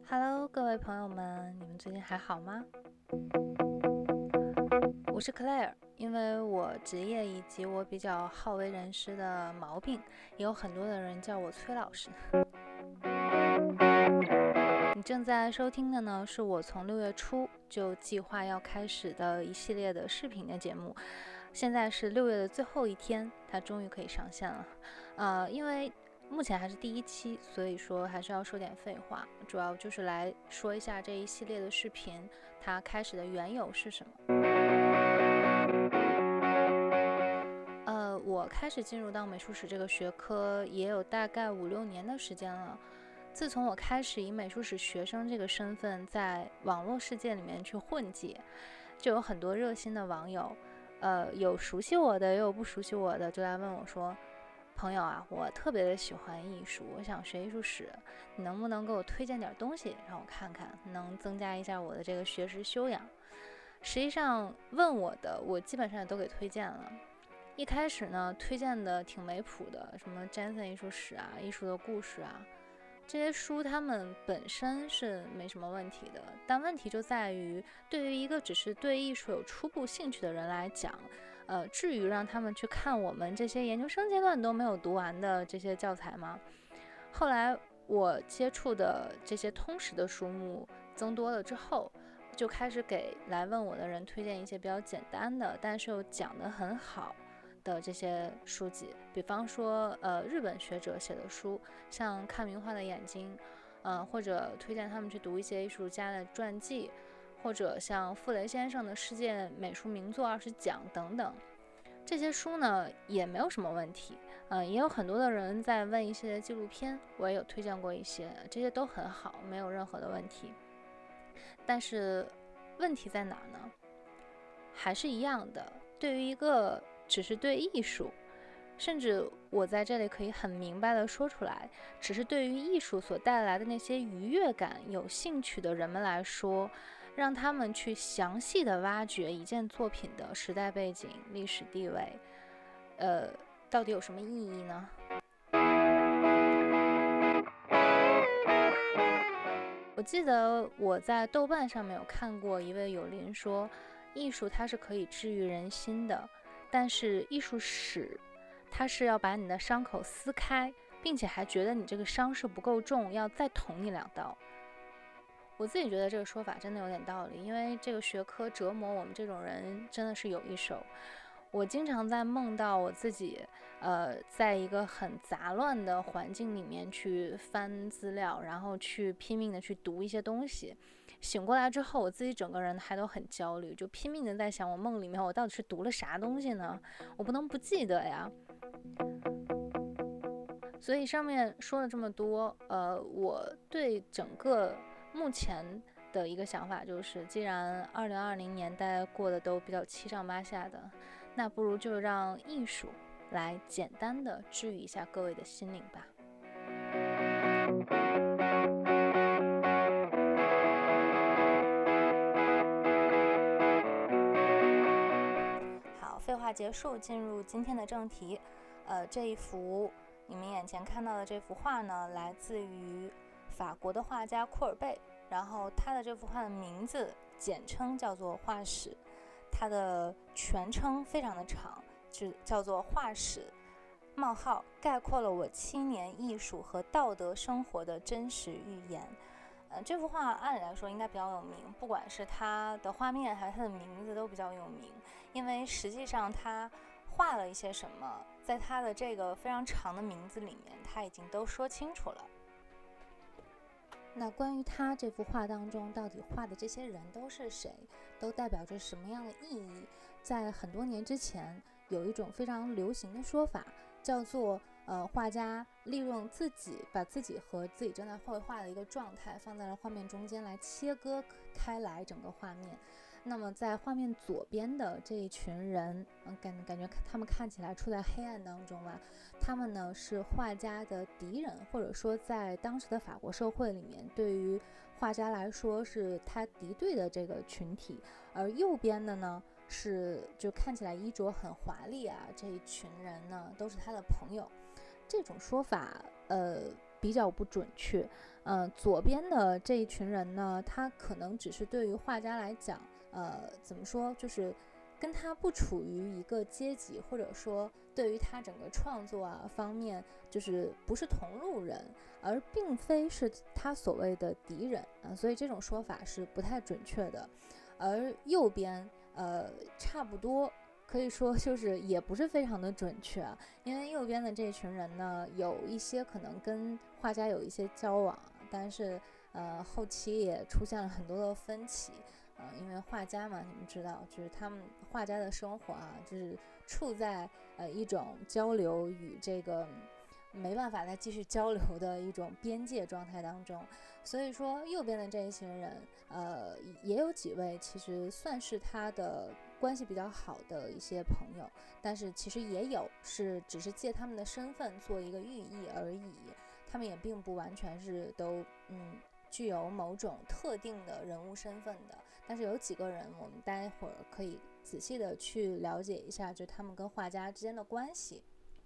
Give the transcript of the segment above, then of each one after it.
Hello，各位朋友们，你们最近还好吗？我是 Claire，因为我职业以及我比较好为人师的毛病，也有很多的人叫我崔老师。你正在收听的呢，是我从6月初就计划要开始的一系列的视频的节目。现在是6月的最后一天，它终于可以上线了。因为目前还是第1期，所以说还是要说点废话，主要就是来说一下这一系列的视频它开始的缘由是什么。我开始进入到美术史这个学科也有大概5-6年的时间了。自从我开始以美术史学生这个身份在网络世界里面去混迹，就有很多热心的网友，有熟悉我的，也有不熟悉我的，就来问我说，朋友啊，我特别的喜欢艺术，我想学艺术史，你能不能给我推荐点东西让我看看，能增加一下我的这个学识修养。实际上问我的我基本上也都给推荐了。一开始呢，推荐的挺没谱的，什么 Jensen 艺术史啊，艺术的故事啊，这些书他们本身是没什么问题的，但问题就在于对于一个只是对艺术有初步兴趣的人来讲，至于让他们去看我们这些研究生阶段都没有读完的这些教材吗？后来我接触的这些通识的书目增多了之后，就开始给来问我的人推荐一些比较简单的，但是又讲得很好的这些书籍，比方说日本学者写的书，像看名画的眼睛，或者推荐他们去读一些艺术家的传记，或者像傅雷先生的世界美术名作20讲等等。这些书呢也没有什么问题，也有很多的人在问一些纪录片，我也有推荐过一些，这些都很好，没有任何的问题。但是问题在哪呢？还是一样的，对于一个只是对艺术，甚至我在这里可以很明白的说出来，只是对于艺术所带来的那些愉悦感有兴趣的人们来说，让他们去详细的挖掘一件作品的时代背景、历史地位，到底有什么意义呢？我记得我在豆瓣上面有看过一位友邻说，艺术它是可以治愈人心的，但是艺术史它是要把你的伤口撕开，并且还觉得你这个伤势不够重，要再捅你2刀。我自己觉得这个说法真的有点道理，因为这个学科折磨我们这种人真的是有一手。我经常在梦到我自己，在一个很杂乱的环境里面去翻资料，然后去拼命的去读一些东西。醒过来之后，我自己整个人还都很焦虑，就拼命的在想，我梦里面我到底是读了啥东西呢？我不能不记得呀。所以上面说了这么多，我对整个目前的一个想法就是，既然2020年大家过得都比较七上八下的，那不如就让艺术来简单的治愈一下各位的心灵吧。好，废话结束，进入今天的正题。这一幅你们眼前看到的这幅画呢，来自于法国的画家库尔贝，然后他的这幅画的名字简称叫做画史，它的全称非常的长，就叫做画史冒号概括了我7年艺术和道德生活的真实预言。这幅画按理来说应该比较有名，不管是它的画面还是它的名字都比较有名，因为实际上它画了一些什么，在它的这个非常长的名字里面，它已经都说清楚了。那关于他这幅画当中到底画的这些人都是谁，都代表着什么样的意义，在很多年之前有一种非常流行的说法，叫做画家利用把自己和自己正在绘画的一个状态放在了画面中间来切割开来整个画面。那么在画面左边的这一群人，感觉他们看起来处在黑暗当中啊，他们呢是画家的敌人，或者说在当时的法国社会里面，对于画家来说是他敌对的这个群体。而右边的呢是就看起来衣着很华丽啊，这一群人呢都是他的朋友。这种说法比较不准确。左边的这一群人呢，他可能只是对于画家来讲，怎么说，就是跟他不处于一个阶级，或者说对于他整个创作方面，就是不是同路人，而并非是他所谓的敌人所以这种说法是不太准确的。而右边差不多可以说就是也不是非常的准确因为右边的这群人呢，有一些可能跟画家有一些交往，但是后期也出现了很多的分歧。因为画家嘛，你们知道，就是他们画家的生活就是处在一种交流与这个没办法再继续交流的一种边界状态当中。所以说右边的这一群人也有几位其实算是他的关系比较好的一些朋友，但是其实也有是只是借他们的身份做一个寓意而已，他们也并不完全是都具有某种特定的人物身份的。但是有几个人我们待会儿可以仔细的去了解一下，就他们跟画家之间的关系。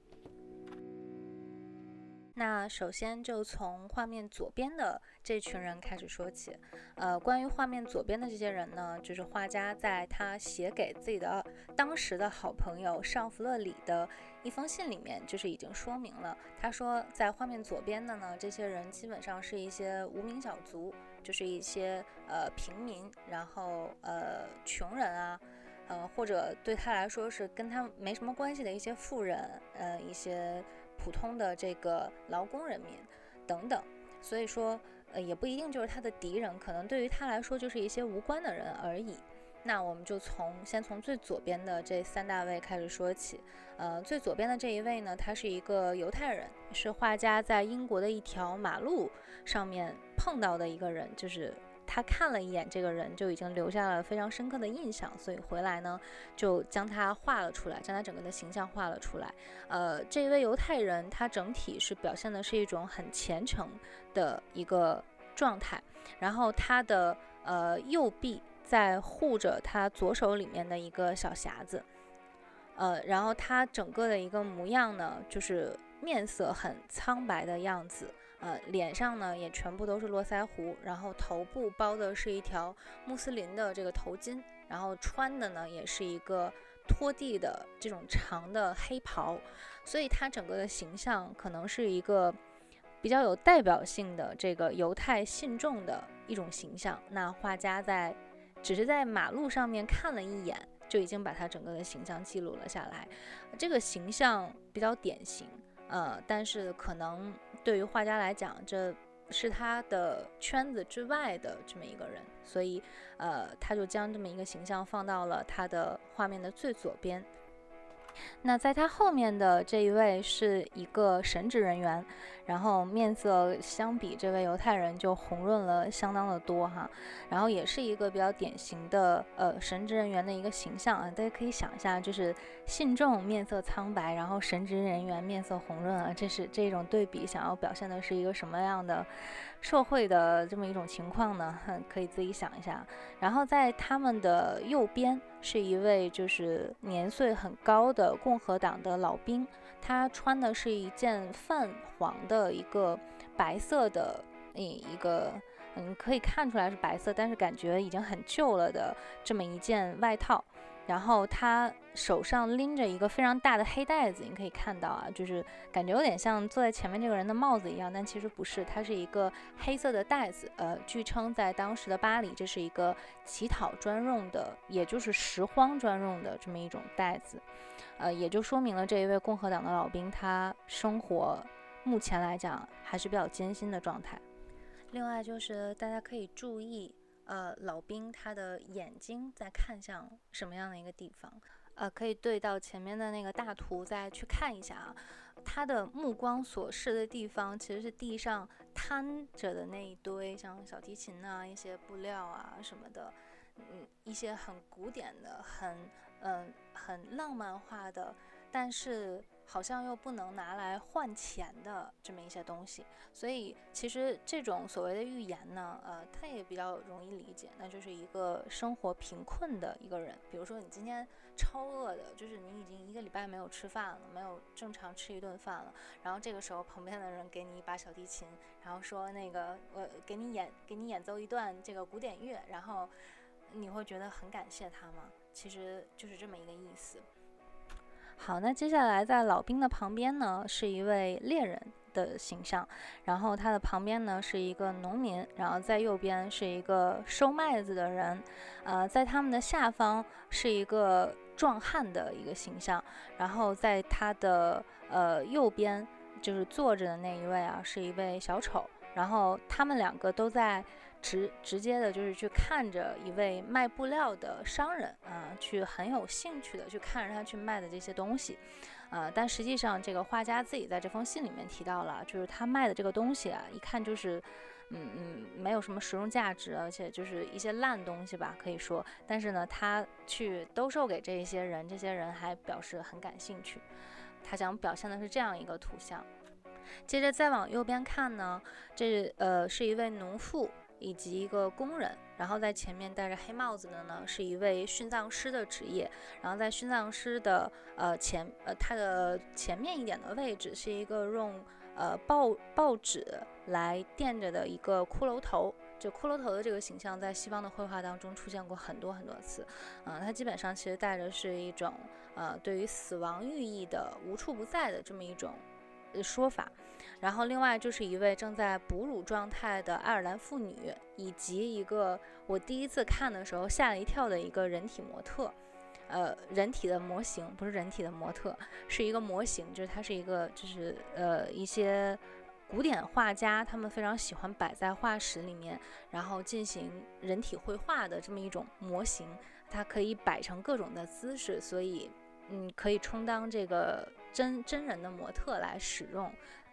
那首先就从画面左边的这群人开始说起。关于画面左边的这些人呢，就是画家在他写给自己的当时的好朋友尚弗勒里的一封信里面，就是已经说明了。他说，在画面左边的呢，这些人基本上是一些无名小卒，就是一些平民，然后穷人或者对他来说是跟他没什么关系的一些富人，一些普通的这个劳工人民等等。所以说也不一定就是他的敌人，可能对于他来说就是一些无关的人而已。那我们就先从最左边的这3大位开始说起。最左边的这一位呢，他是一个犹太人，是画家在英国的一条马路上面碰到的一个人，就是他看了一眼这个人就已经留下了非常深刻的印象，所以回来呢就将他画了出来，将他整个的形象画了出来。这位犹太人他整体是表现的是一种很虔诚的一个状态，然后他的右臂在护着他左手里面的一个小匣子，然后他整个的一个模样呢，就是面色很苍白的样子，脸上呢也全部都是络腮胡，然后头部包的是一条穆斯林的这个头巾，然后穿的呢也是一个拖地的这种长的黑袍，所以他整个的形象可能是一个比较有代表性的这个犹太信众的一种形象。那画家只是在马路上面看了一眼，就已经把他整个的形象记录了下来。这个形象比较典型，但是可能对于画家来讲，这是他的圈子之外的这么一个人，所以他就将这么一个形象放到了他的画面的最左边。那在他后面的这一位是一个神职人员，然后面色相比这位犹太人就红润了相当的多然后也是一个比较典型的神职人员的一个形象大家可以想一下，就是信众面色苍白，然后神职人员面色红润这种对比想要表现的是一个什么样的社会的这么一种情况呢？可以自己想一下。然后在他们的右边是一位就是年岁很高的共和党的老兵，他穿的是一件泛黄的一个白色的一个可以看出来是白色，但是感觉已经很旧了的这么一件外套。然后他手上拎着一个非常大的黑袋子，你可以看到就是感觉有点像坐在前面这个人的帽子一样，但其实不是，它是一个黑色的袋子。据称在当时的巴黎，这是一个乞讨专用的，也就是拾荒专用的这么一种袋子。也就说明了这一位共和党的老兵，他生活目前来讲还是比较艰辛的状态。另外就是大家可以注意老兵他的眼睛在看向什么样的一个地方，可以对到前面的那个大图再去看一下他的目光所视的地方其实是地上摊着的那一堆像小提琴一些布料什么的，一些很古典的很浪漫化的，但是好像又不能拿来换钱的这么一些东西。所以其实这种所谓的寓言呢，它也比较容易理解，那就是一个生活贫困的一个人，比如说你今天超饿的，就是你已经1个礼拜没有吃饭了，没有正常吃一顿饭了，然后这个时候旁边的人给你一把小提琴，然后说那个我给你演奏一段这个古典乐，然后你会觉得很感谢他吗？其实就是这么一个意思。好，那接下来在老兵的旁边呢，是一位猎人的形象，然后他的旁边呢是一个农民，然后在右边是一个收麦子的人，在他们的下方是一个壮汉的一个形象，然后在他的右边就是坐着的那一位啊，是一位小丑，然后他们2个都在直接的就是去看着一位卖布料的商人去很有兴趣的去看着他去卖的这些东西，但实际上这个画家自己在这封信里面提到了，就是他卖的这个东西一看就是没有什么实用价值，而且就是一些烂东西吧，可以说。但是呢，他去兜售给这些人，这些人还表示很感兴趣。他想表现的是这样一个图像。接着再往右边看呢，这是一位农妇以及一个工人，然后在前面戴着黑帽子的呢是一位殉葬师的职业，然后在殉葬师的他的前面一点的位置是一个用报纸来垫着的一个骷髅头。就骷髅头的这个形象在西方的绘画当中出现过很多次，它基本上其实带着是一种对于死亡寓意的无处不在的这么一种说法。然后另外就是一位正在哺乳状态的爱尔兰妇女，以及一个我第一次看的时候吓了一跳的一个人体模特，人体的模型，不是人体的模特，是一个模型，就是它是一个就是一些古典画家他们非常喜欢摆在画室里面，然后进行人体绘画的这么一种模型，它可以摆成各种的姿势，所以可以充当这个真人的模特来使用。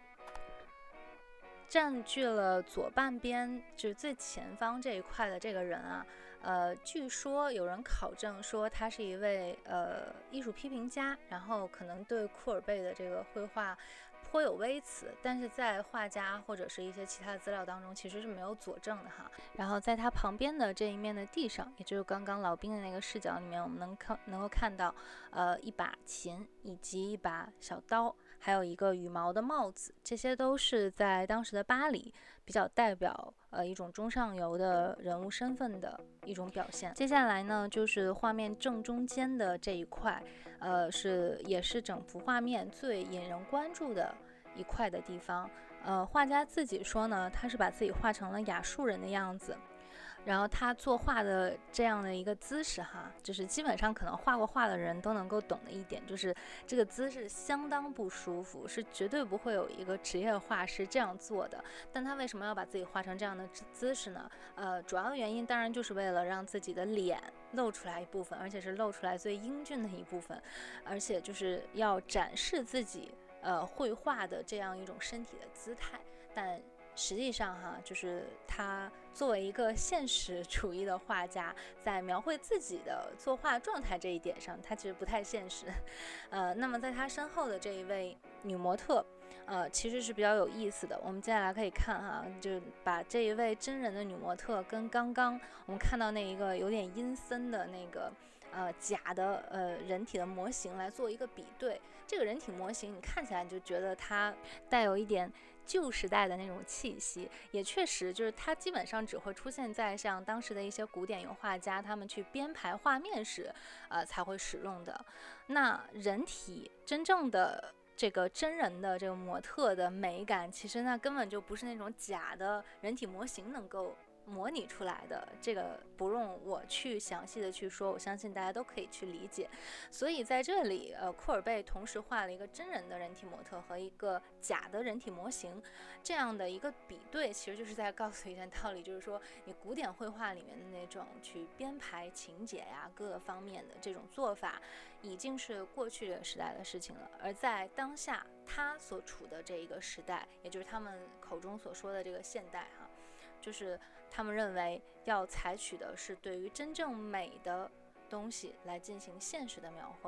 占据了左半边就是最前方这一块的这个人据说有人考证说他是一位艺术批评家，然后可能对库尔贝的这个绘画颇有微词，但是在画家或者是一些其他的资料当中其实是没有佐证的哈。然后在他旁边的这一面的地上，也就是刚刚老兵的那个视角里面，我们能够看到一把琴以及一把小刀，还有一个羽毛的帽子，这些都是在当时的巴黎比较代表一种中上游的人物身份的一种表现。接下来呢，就是画面正中间的这一块，也是整幅画面最引人关注的一块的地方。画家自己说呢，他是把自己画成了雅述人的样子。然后他作画的这样的一个姿势就是基本上可能画过画的人都能够懂的一点，就是这个姿势相当不舒服，是绝对不会有一个职业画师这样做的。但他为什么要把自己画成这样的姿势呢？主要的原因当然就是为了让自己的脸露出来一部分，而且是露出来最英俊的一部分，而且就是要展示自己绘画的这样一种身体的姿态。但实际上就是他作为一个现实主义的画家，在描绘自己的作画状态这一点上，他其实不太现实。那么在他身后的这一位女模特，其实是比较有意思的。我们接下来可以看就把这一位真人的女模特跟刚刚我们看到那一个有点阴森的那个假的人体的模型来做一个比对。这个人体模型你看起来你就觉得它带有一点旧时代的那种气息，也确实就是它基本上只会出现在像当时的一些古典油画家他们去编排画面时才会使用的。那人体真正的这个真人的这个模特的美感，其实那根本就不是那种假的人体模型能够模拟出来的，这个不用我去详细的去说，我相信大家都可以去理解。所以在这里库尔贝同时画了一个真人的人体模特和一个假的人体模型，这样的一个比对其实就是在告诉一件道理，就是说你古典绘画里面的那种去编排情节呀各个方面的这种做法已经是过去这个时代的事情了，而在当下他所处的这一个时代，也就是他们口中所说的这个现代就是他们认为要采取的是对于真正美的东西来进行现实的描绘，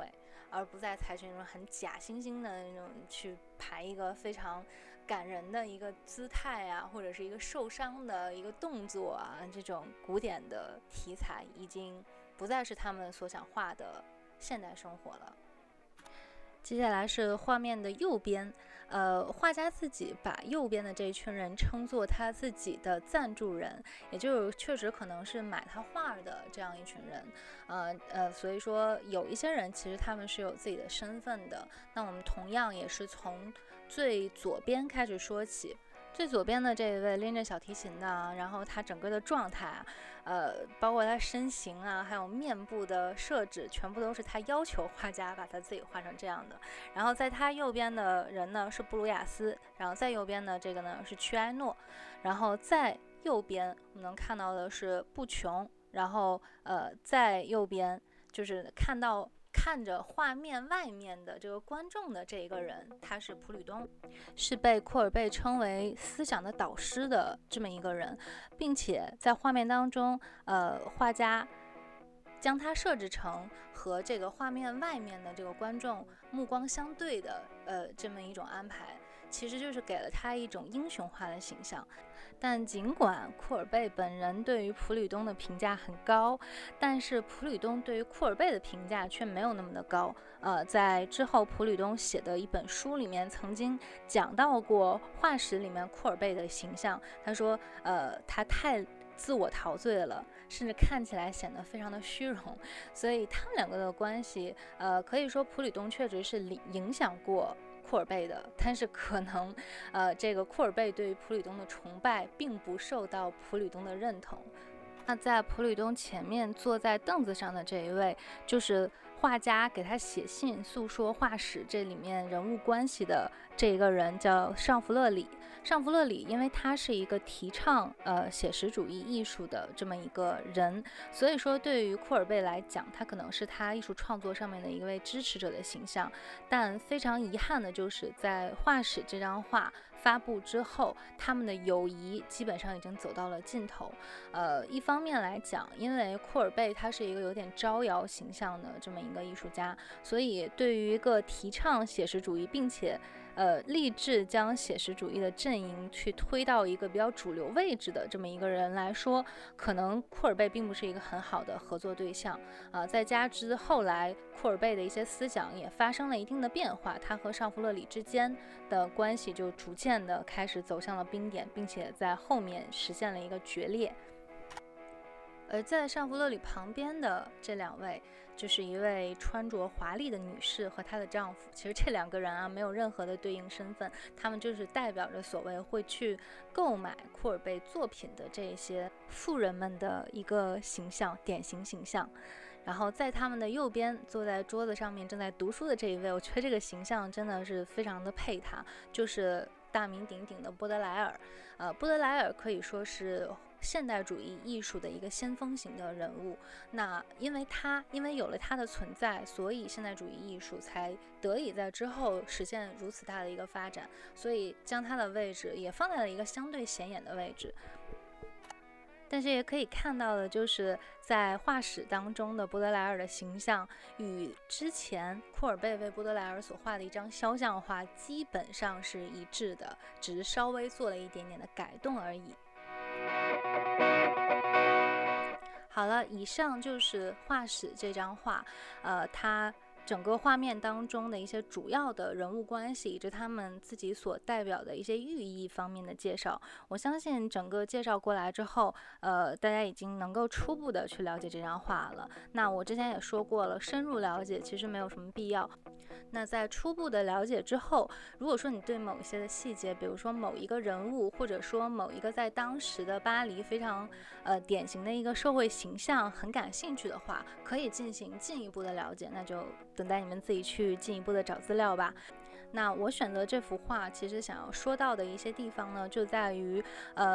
而不再采取那种很假惺惺的那种去排一个非常感人的一个姿态啊，或者是一个受伤的一个动作啊，这种古典的题材已经不再是他们所想画的现代生活了。接下来是画面的右边，画家自己把右边的这一群人称作他自己的赞助人，也就是确实可能是买他画的这样一群人，所以说有一些人其实他们是有自己的身份的。那我们同样也是从最左边开始说起。最左边的这一位拎着小提琴的，然后他整个的状态包括他身形啊，还有面部的设置，全部都是他要求画家把他自己画成这样的。然后在他右边的人呢是布鲁亚斯，然后在右边的这个呢是屈埃诺，然后在右边我们能看到的是布琼，然后在右边就是看着画面外面的这个观众的这一个人，他是普吕东，是被库尔贝称为思想的导师的这么一个人，并且在画面当中，画家将它设置成和这个画面外面的这个观众目光相对的这么一种安排，其实就是给了他一种英雄化的形象。但尽管库尔贝本人对于普吕东的评价很高，但是普吕东对于库尔贝的评价却没有那么的高。在之后普吕东写的一本书里面曾经讲到过画室里面库尔贝的形象，他说他太自我陶醉了，甚至看起来显得非常的虚荣，所以他们两个的关系可以说普吕东确实是影响过库尔贝的，但是可能这个库尔贝对于普吕东的崇拜并不受到普吕东的认同。那在普吕东前面坐在凳子上的这一位，就是画家给他写信诉说画室这里面人物关系的这一个人，叫尚弗勒里。尚弗勒里因为他是一个提倡写实主义艺术的这么一个人，所以说对于库尔贝来讲，他可能是他艺术创作上面的一位支持者的形象。但非常遗憾的就是在画室这张画发布之后，他们的友谊基本上已经走到了尽头。一方面来讲，因为库尔贝他是一个有点招摇形象的这么一个艺术家，所以对于一个提倡写实主义并且立志将写实主义的阵营去推到一个比较主流位置的这么一个人来说，可能库尔贝并不是一个很好的合作对象再加之后来库尔贝的一些思想也发生了一定的变化，他和尚弗勒里之间的关系就逐渐的开始走向了冰点，并且在后面实现了一个决裂。而在尚弗勒里旁边的这两位，就是一位穿着华丽的女士和她的丈夫。其实这两个人没有任何的对应身份，他们就是代表着所谓会去购买库尔贝作品的这些富人们的一个形象，典型形象。然后在他们的右边，坐在桌子上面正在读书的这一位，我觉得这个形象真的是非常的配他，就是大名鼎鼎的波德莱尔。波德莱尔可以说是现代主义艺术的一个先锋型的人物。那因为有了他的存在，所以现代主义艺术才得以在之后实现如此大的一个发展，所以将他的位置也放在了一个相对显眼的位置。但是也可以看到的就是在画室当中的波德莱尔的形象与之前库尔贝为波德莱尔所画的一张肖像画基本上是一致的，只是稍微做了一点点的改动而已。好了，以上就是画室这张画它整个画面当中的一些主要的人物关系以及他们自己所代表的一些寓意方面的介绍。我相信整个介绍过来之后大家已经能够初步的去了解这张画了。那我之前也说过了，深入了解其实没有什么必要。那在初步的了解之后，如果说你对某一些的细节，比如说某一个人物，或者说某一个在当时的巴黎非常典型的一个社会形象很感兴趣的话，可以进行进一步的了解，那就等待你们自己去进一步的找资料吧。那我选择这幅画其实想要说到的一些地方呢，就在于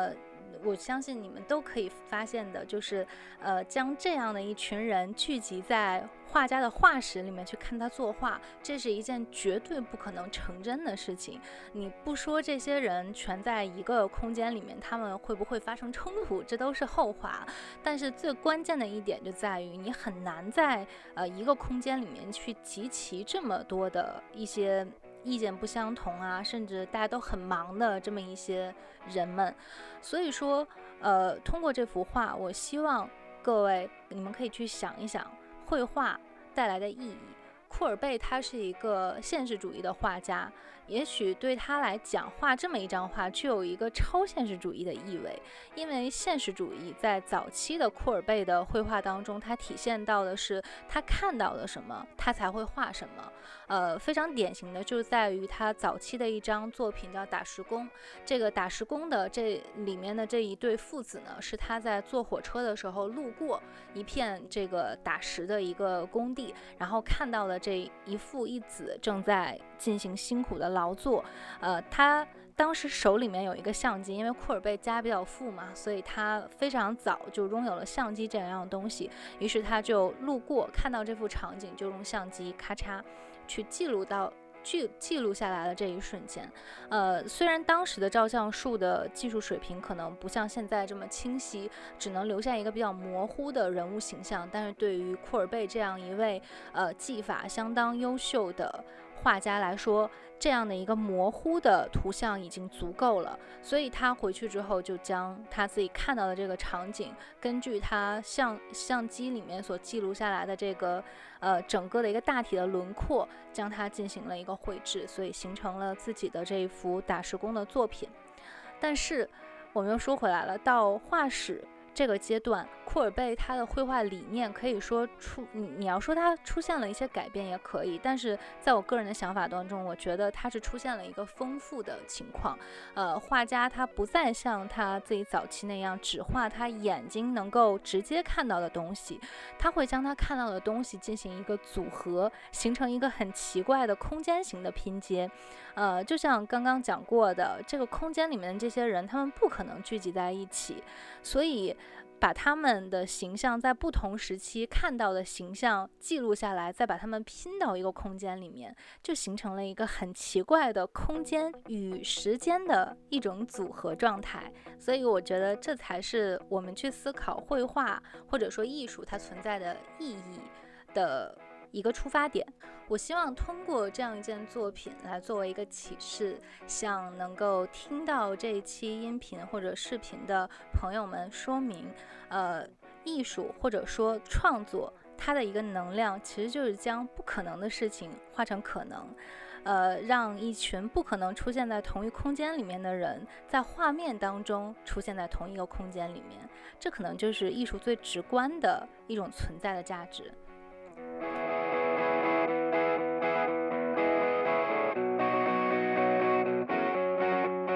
我相信你们都可以发现的，就是将这样的一群人聚集在画家的画室里面去看他作画，这是一件绝对不可能成真的事情。你不说这些人全在一个空间里面，他们会不会发生冲突，这都是后话。但是最关键的一点就在于，你很难在一个空间里面去集齐这么多的一些意见不相同啊，甚至大家都很忙的这么一些人们。所以说通过这幅画，我希望各位你们可以去想一想绘画带来的意义。库尔贝他是一个现实主义的画家，也许对他来讲，画这么一张画具有一个超现实主义的意味，因为现实主义在早期的库尔贝的绘画当中，它体现到的是他看到了什么，他才会画什么。非常典型的就在于他早期的一张作品叫《打石工》。这个打石工的这里面的这一对父子呢，是他在坐火车的时候路过一片这个打石的一个工地，然后看到了这一父一子正在进行辛苦的劳作。他当时手里面有一个相机，因为库尔贝家比较富嘛，所以他非常早就拥有了相机这样的东西。于是他就路过看到这幅场景，就用相机咔嚓去记录下来了这一瞬间。虽然当时的照相术的技术水平可能不像现在这么清晰，只能留下一个比较模糊的人物形象，但是对于库尔贝这样一位技法相当优秀的画家来说，这样的一个模糊的图像已经足够了。所以他回去之后就将他自己看到的这个场景，根据他相机里面所记录下来的这个整个的一个大体的轮廓，将它进行了一个绘制，所以形成了自己的这一幅打石工的作品。但是我们又说回来了，到画室这个阶段，库尔贝他的绘画理念可以说你要说他出现了一些改变也可以，但是在我个人的想法当中，我觉得他是出现了一个丰富的情况。画家他不再像他自己早期那样只画他眼睛能够直接看到的东西，他会将他看到的东西进行一个组合，形成一个很奇怪的空间型的拼接。就像刚刚讲过的，这个空间里面的这些人，他们不可能聚集在一起，所以把他们的形象在不同时期看到的形象记录下来，再把他们拼到一个空间里面，就形成了一个很奇怪的空间与时间的一种组合状态。所以我觉得这才是我们去思考绘画或者说艺术它存在的意义的一个出发点。我希望通过这样一件作品来作为一个启示，向能够听到这一期音频或者视频的朋友们说明，艺术或者说创作它的一个能量其实就是将不可能的事情化成可能。让一群不可能出现在同一空间里面的人，在画面当中出现在同一个空间里面，这可能就是艺术最直观的一种存在的价值。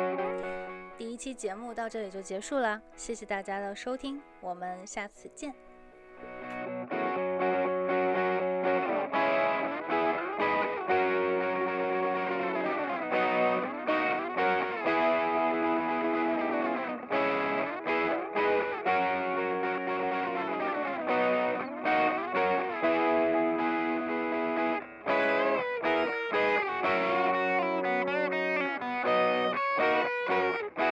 第一期节目到这里就结束了，谢谢大家的收听，我们下次见。